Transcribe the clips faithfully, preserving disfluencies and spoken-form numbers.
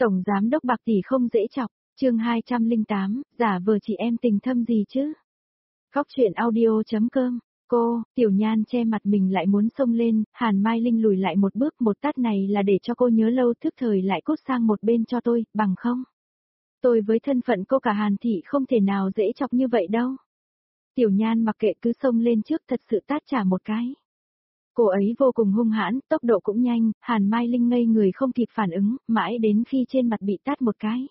Tổng giám đốc Bạc tỷ không dễ chọc, chương hai trăm lẻ tám, giả vờ chị em tình thâm gì chứ? Góc truyện audio.com, cô, Tiểu Nhan che mặt mình lại muốn xông lên, Hàn Mai Linh lùi lại một bước, một tát này là để cho cô nhớ lâu thức thời lại cút sang một bên cho tôi, bằng không. Tôi với thân phận cô cả Hàn thị không thể nào dễ chọc như vậy đâu. Tiểu Nhan mặc kệ cứ xông lên trước thật sự tát trả một cái. Cô ấy vô cùng hung hãn, tốc độ cũng nhanh, Hàn Mai Linh ngây người không kịp phản ứng, mãi đến khi trên mặt bị tát một cái.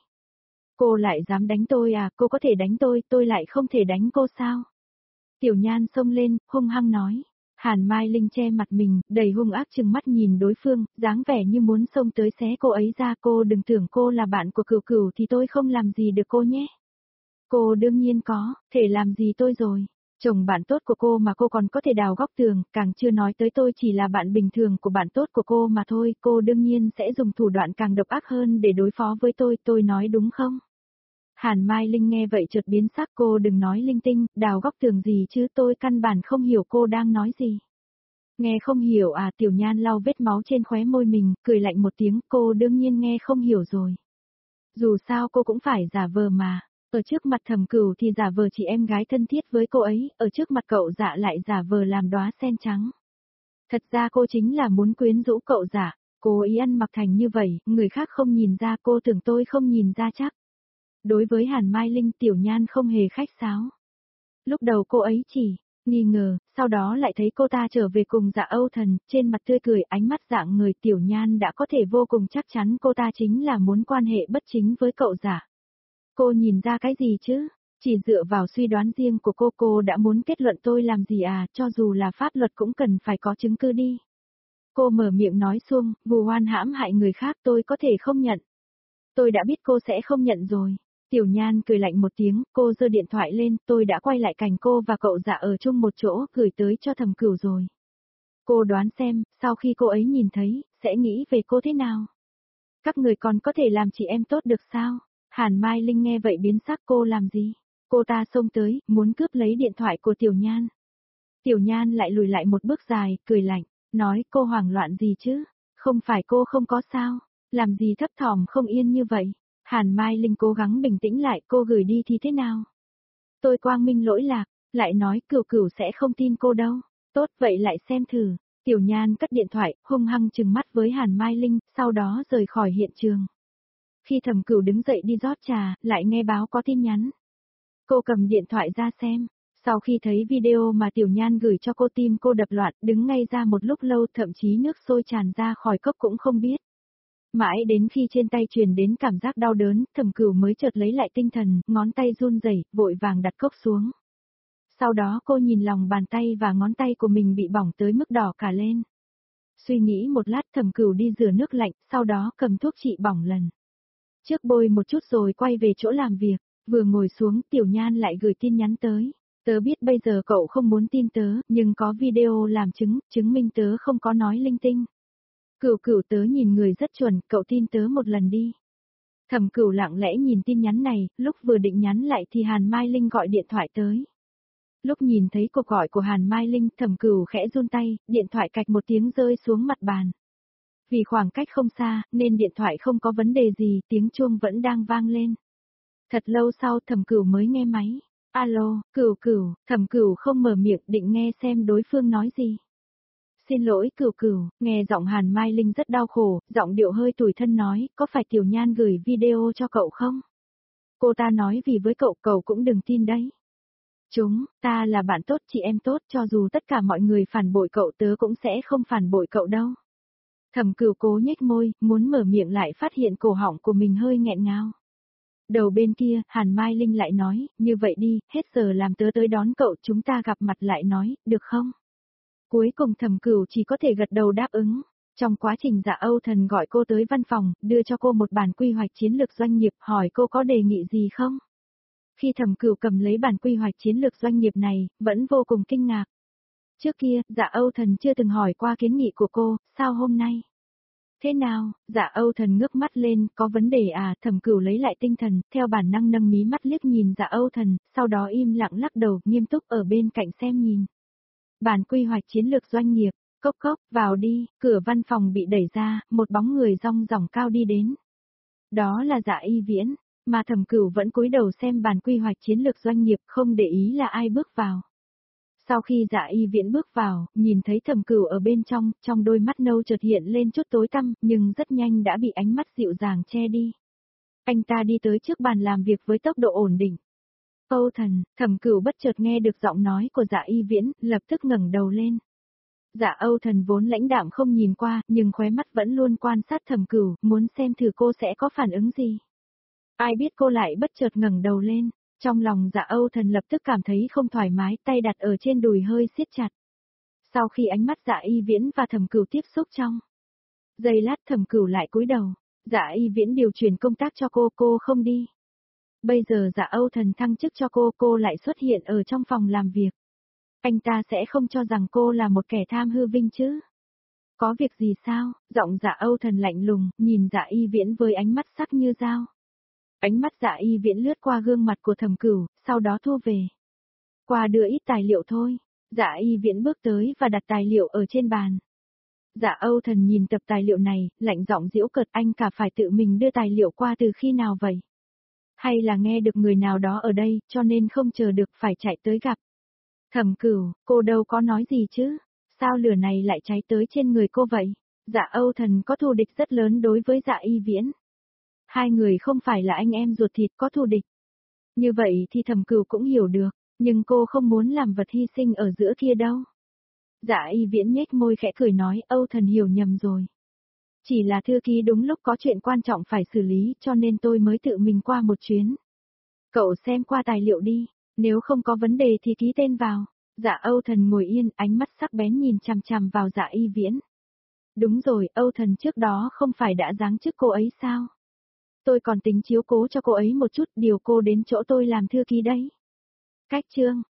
Cô lại dám đánh tôi à, cô có thể đánh tôi, tôi lại không thể đánh cô sao? Tiểu Nhan xông lên, hung hăng nói. Hàn Mai Linh che mặt mình, đầy hung ác chừng mắt nhìn đối phương, dáng vẻ như muốn xông tới xé cô ấy ra. Cô đừng tưởng cô là bạn của Cửu Cửu thì tôi không làm gì được cô nhé. Cô đương nhiên có, thể làm gì tôi rồi. Chồng bạn tốt của cô mà cô còn có thể đào góc tường, càng chưa nói tới tôi chỉ là bạn bình thường của bạn tốt của cô mà thôi, cô đương nhiên sẽ dùng thủ đoạn càng độc ác hơn để đối phó với tôi, tôi nói đúng không? Hàn Mai Linh nghe vậy chợt biến sắc, cô đừng nói linh tinh, đào góc tường gì chứ, tôi căn bản không hiểu cô đang nói gì. Nghe không hiểu à? Tiểu Nhan lau vết máu trên khóe môi mình, cười lạnh một tiếng, cô đương nhiên nghe không hiểu rồi. Dù sao cô cũng phải giả vờ mà. Ở trước mặt Thẩm Cửu thì giả vờ chị em gái thân thiết với cô ấy, ở trước mặt cậu Dạ lại giả vờ làm đóa sen trắng. Thật ra cô chính là muốn quyến rũ cậu Dạ, cố ý ăn mặc thành như vậy, người khác không nhìn ra, cô tưởng tôi không nhìn ra chắc. Đối với Hàn Mai Linh, Tiểu Nhan không hề khách sáo. Lúc đầu cô ấy chỉ nghi ngờ, sau đó lại thấy cô ta trở về cùng Dạ Âu Thần, trên mặt tươi cười, ánh mắt dạng người, Tiểu Nhan đã có thể vô cùng chắc chắn cô ta chính là muốn quan hệ bất chính với cậu Dạ. Cô nhìn ra cái gì chứ? Chỉ dựa vào suy đoán riêng của cô, cô đã muốn kết luận tôi làm gì à, cho dù là pháp luật cũng cần phải có chứng cứ đi. Cô mở miệng nói xuông, vu oan hãm hại người khác, tôi có thể không nhận. Tôi đã biết cô sẽ không nhận rồi. Tiểu Nhan cười lạnh một tiếng, cô giơ điện thoại lên, tôi đã quay lại cảnh cô và cậu Dạ ở chung một chỗ, gửi tới cho Thẩm Cửu rồi. Cô đoán xem, sau khi cô ấy nhìn thấy, sẽ nghĩ về cô thế nào? Các người còn có thể làm chị em tốt được sao? Hàn Mai Linh nghe vậy biến sắc, cô làm gì? Cô ta xông tới, muốn cướp lấy điện thoại của Tiểu Nhan. Tiểu Nhan lại lùi lại một bước dài, cười lạnh, nói cô hoảng loạn gì chứ? Không phải cô không có sao? Làm gì thấp thỏm không yên như vậy? Hàn Mai Linh cố gắng bình tĩnh lại, cô gửi đi thì thế nào? Tôi quang minh lỗi lạc, lại nói Cửu Cửu sẽ không tin cô đâu. Tốt vậy lại xem thử. Tiểu Nhan cất điện thoại, hung hăng trừng mắt với Hàn Mai Linh, sau đó rời khỏi hiện trường. Khi Thẩm Cửu đứng dậy đi rót trà, lại nghe báo có tin nhắn. Cô cầm điện thoại ra xem, sau khi thấy video mà Tiểu Nhan gửi cho cô tim cô đập loạn, đứng ngay ra một lúc lâu, thậm chí nước sôi tràn ra khỏi cốc cũng không biết. Mãi đến khi trên tay truyền đến cảm giác đau đớn, Thẩm Cửu mới chợt lấy lại tinh thần, ngón tay run rẩy, vội vàng đặt cốc xuống. Sau đó cô nhìn lòng bàn tay và ngón tay của mình bị bỏng tới mức đỏ cả lên. Suy nghĩ một lát, Thẩm Cửu đi rửa nước lạnh, sau đó cầm thuốc trị bỏng lần trước bôi một chút rồi quay về chỗ làm việc, vừa ngồi xuống Tiểu Nhan lại gửi tin nhắn tới. Tớ biết bây giờ cậu không muốn tin tớ, nhưng có video làm chứng, chứng minh tớ không có nói linh tinh. Cửu Cửu, tớ nhìn người rất chuẩn, cậu tin tớ một lần đi. Thẩm Cửu lặng lẽ nhìn tin nhắn này, lúc vừa định nhắn lại thì Hàn Mai Linh gọi điện thoại tới. Lúc nhìn thấy cuộc gọi của Hàn Mai Linh, Thẩm Cửu khẽ run tay, điện thoại cạch một tiếng rơi xuống mặt bàn. Vì khoảng cách không xa, nên điện thoại không có vấn đề gì, tiếng chuông vẫn đang vang lên. Thật lâu sau Thẩm Cửu mới nghe máy. Alo, Cửu Cửu, Thẩm Cửu không mở miệng, định nghe xem đối phương nói gì. Xin lỗi Cửu Cửu, nghe giọng Hàn Mai Linh rất đau khổ, giọng điệu hơi tủi thân nói, có phải Tiểu Nhan gửi video cho cậu không? Cô ta nói vì với cậu, cậu cũng đừng tin đấy. Chúng, ta là bạn tốt, chị em tốt, cho dù tất cả mọi người phản bội cậu tớ cũng sẽ không phản bội cậu đâu. Thẩm Cửu cố nhếch môi, muốn mở miệng lại phát hiện cổ họng của mình hơi nghẹn ngào. Đầu bên kia, Hàn Mai Linh lại nói, như vậy đi, hết giờ làm tớ tới đón cậu, chúng ta gặp mặt lại nói, được không? Cuối cùng Thẩm Cửu chỉ có thể gật đầu đáp ứng. Trong quá trình Dạ Âu Thần gọi cô tới văn phòng, đưa cho cô một bản quy hoạch chiến lược doanh nghiệp, hỏi cô có đề nghị gì không? Khi Thẩm Cửu cầm lấy bản quy hoạch chiến lược doanh nghiệp này, vẫn vô cùng kinh ngạc. Trước kia, Dạ Âu Thần chưa từng hỏi qua kiến nghị của cô, sao hôm nay? Thế nào? Dạ Âu Thần ngước mắt lên, có vấn đề à? Thẩm Cửu lấy lại tinh thần, theo bản năng nâng mí mắt liếc nhìn Dạ Âu Thần, sau đó im lặng lắc đầu, nghiêm túc ở bên cạnh xem nhìn. Bản quy hoạch chiến lược doanh nghiệp, cốc cốc, vào đi, cửa văn phòng bị đẩy ra, một bóng người rong ròng cao đi đến. Đó là Dạ Y Viễn, mà Thẩm Cửu vẫn cúi đầu xem bản quy hoạch chiến lược doanh nghiệp không để ý là ai bước vào. Sau khi Dạ Y Viễn bước vào, nhìn thấy Thẩm Cửu ở bên trong, trong đôi mắt nâu chợt hiện lên chút tối tăm, nhưng rất nhanh đã bị ánh mắt dịu dàng che đi. Anh ta đi tới trước bàn làm việc với tốc độ ổn định. Âu Thần, Thẩm Cửu bất chợt nghe được giọng nói của Dạ Y Viễn, lập tức ngẩng đầu lên. Dạ Âu Thần vốn lãnh đạm không nhìn qua, nhưng khóe mắt vẫn luôn quan sát Thẩm Cửu, muốn xem thử cô sẽ có phản ứng gì. Ai biết cô lại bất chợt ngẩng đầu lên, trong lòng Dạ Âu Thần lập tức cảm thấy không thoải mái, tay đặt ở trên đùi hơi siết chặt. Sau khi ánh mắt Dạ Y Viễn và Thẩm Cửu tiếp xúc trong giây lát, Thẩm Cửu lại cúi đầu. Dạ Y Viễn điều chuyển công tác cho cô, cô không đi. Bây giờ Dạ Âu Thần thăng chức cho cô, cô lại xuất hiện ở trong phòng làm việc. Anh ta sẽ không cho rằng cô là một kẻ tham hư vinh chứ? Có việc gì sao? Giọng Dạ Âu Thần lạnh lùng, nhìn Dạ Y Viễn với ánh mắt sắc như dao. Ánh mắt Dạ Y Viễn lướt qua gương mặt của Thẩm Cửu, sau đó thu về. Qua đưa ít tài liệu thôi. Dạ Y Viễn bước tới và đặt tài liệu ở trên bàn. Dạ Âu Thần nhìn tập tài liệu này, lạnh giọng giễu cợt, anh cả phải tự mình đưa tài liệu qua từ khi nào vậy? Hay là nghe được người nào đó ở đây, cho nên không chờ được phải chạy tới gặp? Thẩm Cửu, cô đâu có nói gì chứ? Sao lửa này lại cháy tới trên người cô vậy? Dạ Âu Thần có thù địch rất lớn đối với Dạ Y Viễn. Hai người không phải là anh em ruột thịt, có thù địch. Như vậy thì Thẩm Cửu cũng hiểu được, nhưng cô không muốn làm vật hy sinh ở giữa kia đâu. Dạ Y Viễn nhếch môi khẽ cười nói, Âu Thần hiểu nhầm rồi. Chỉ là thư ký đúng lúc có chuyện quan trọng phải xử lý, cho nên tôi mới tự mình qua một chuyến. Cậu xem qua tài liệu đi, nếu không có vấn đề thì ký tên vào. Dạ Âu Thần ngồi yên, ánh mắt sắc bén nhìn chằm chằm vào Dạ Y Viễn. Đúng rồi, Âu Thần trước đó không phải đã giáng chức cô ấy sao? Tôi còn tính chiếu cố cho cô ấy một chút, điều cô đến chỗ tôi làm thư ký đấy. Cách chương